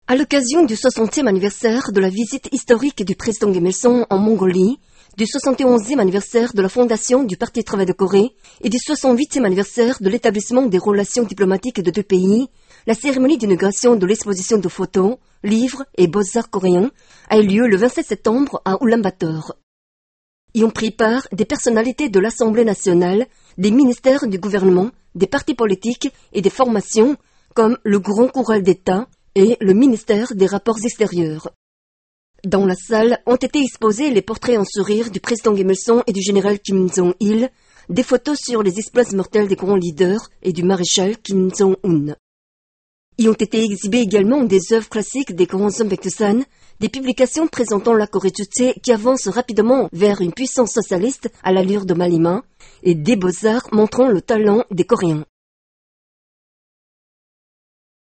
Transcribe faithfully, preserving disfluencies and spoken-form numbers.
À l'occasion du soixantième anniversaire de la visite historique du président Kim Il-sung en Mongolie, du soixante et onzième anniversaire de la fondation du Parti Travail de Corée et du soixante-huitième anniversaire de l'établissement des relations diplomatiques de deux pays, la cérémonie d'inauguration de l'exposition de photos, livres et beaux-arts coréens a eu lieu le vingt-sept septembre à Oulan-Bator. Y ont pris part des personnalités de l'Assemblée nationale, des ministères du gouvernement, des partis politiques et des formations comme le Grand Coural d'État et le ministère des Rapports extérieurs. Dans la salle ont été exposés les portraits en sourire du président Kim Il-sung et du général Kim Jong-il, des photos sur les exploits mortels des grands leaders et du maréchal Kim Jong-un. Y ont été exhibées également des œuvres classiques des grands hommes Baekdusan, des publications présentant la Corée du Sud qui avance rapidement vers une puissance socialiste à l'allure de Malima, et des beaux-arts montrant le talent des Coréens.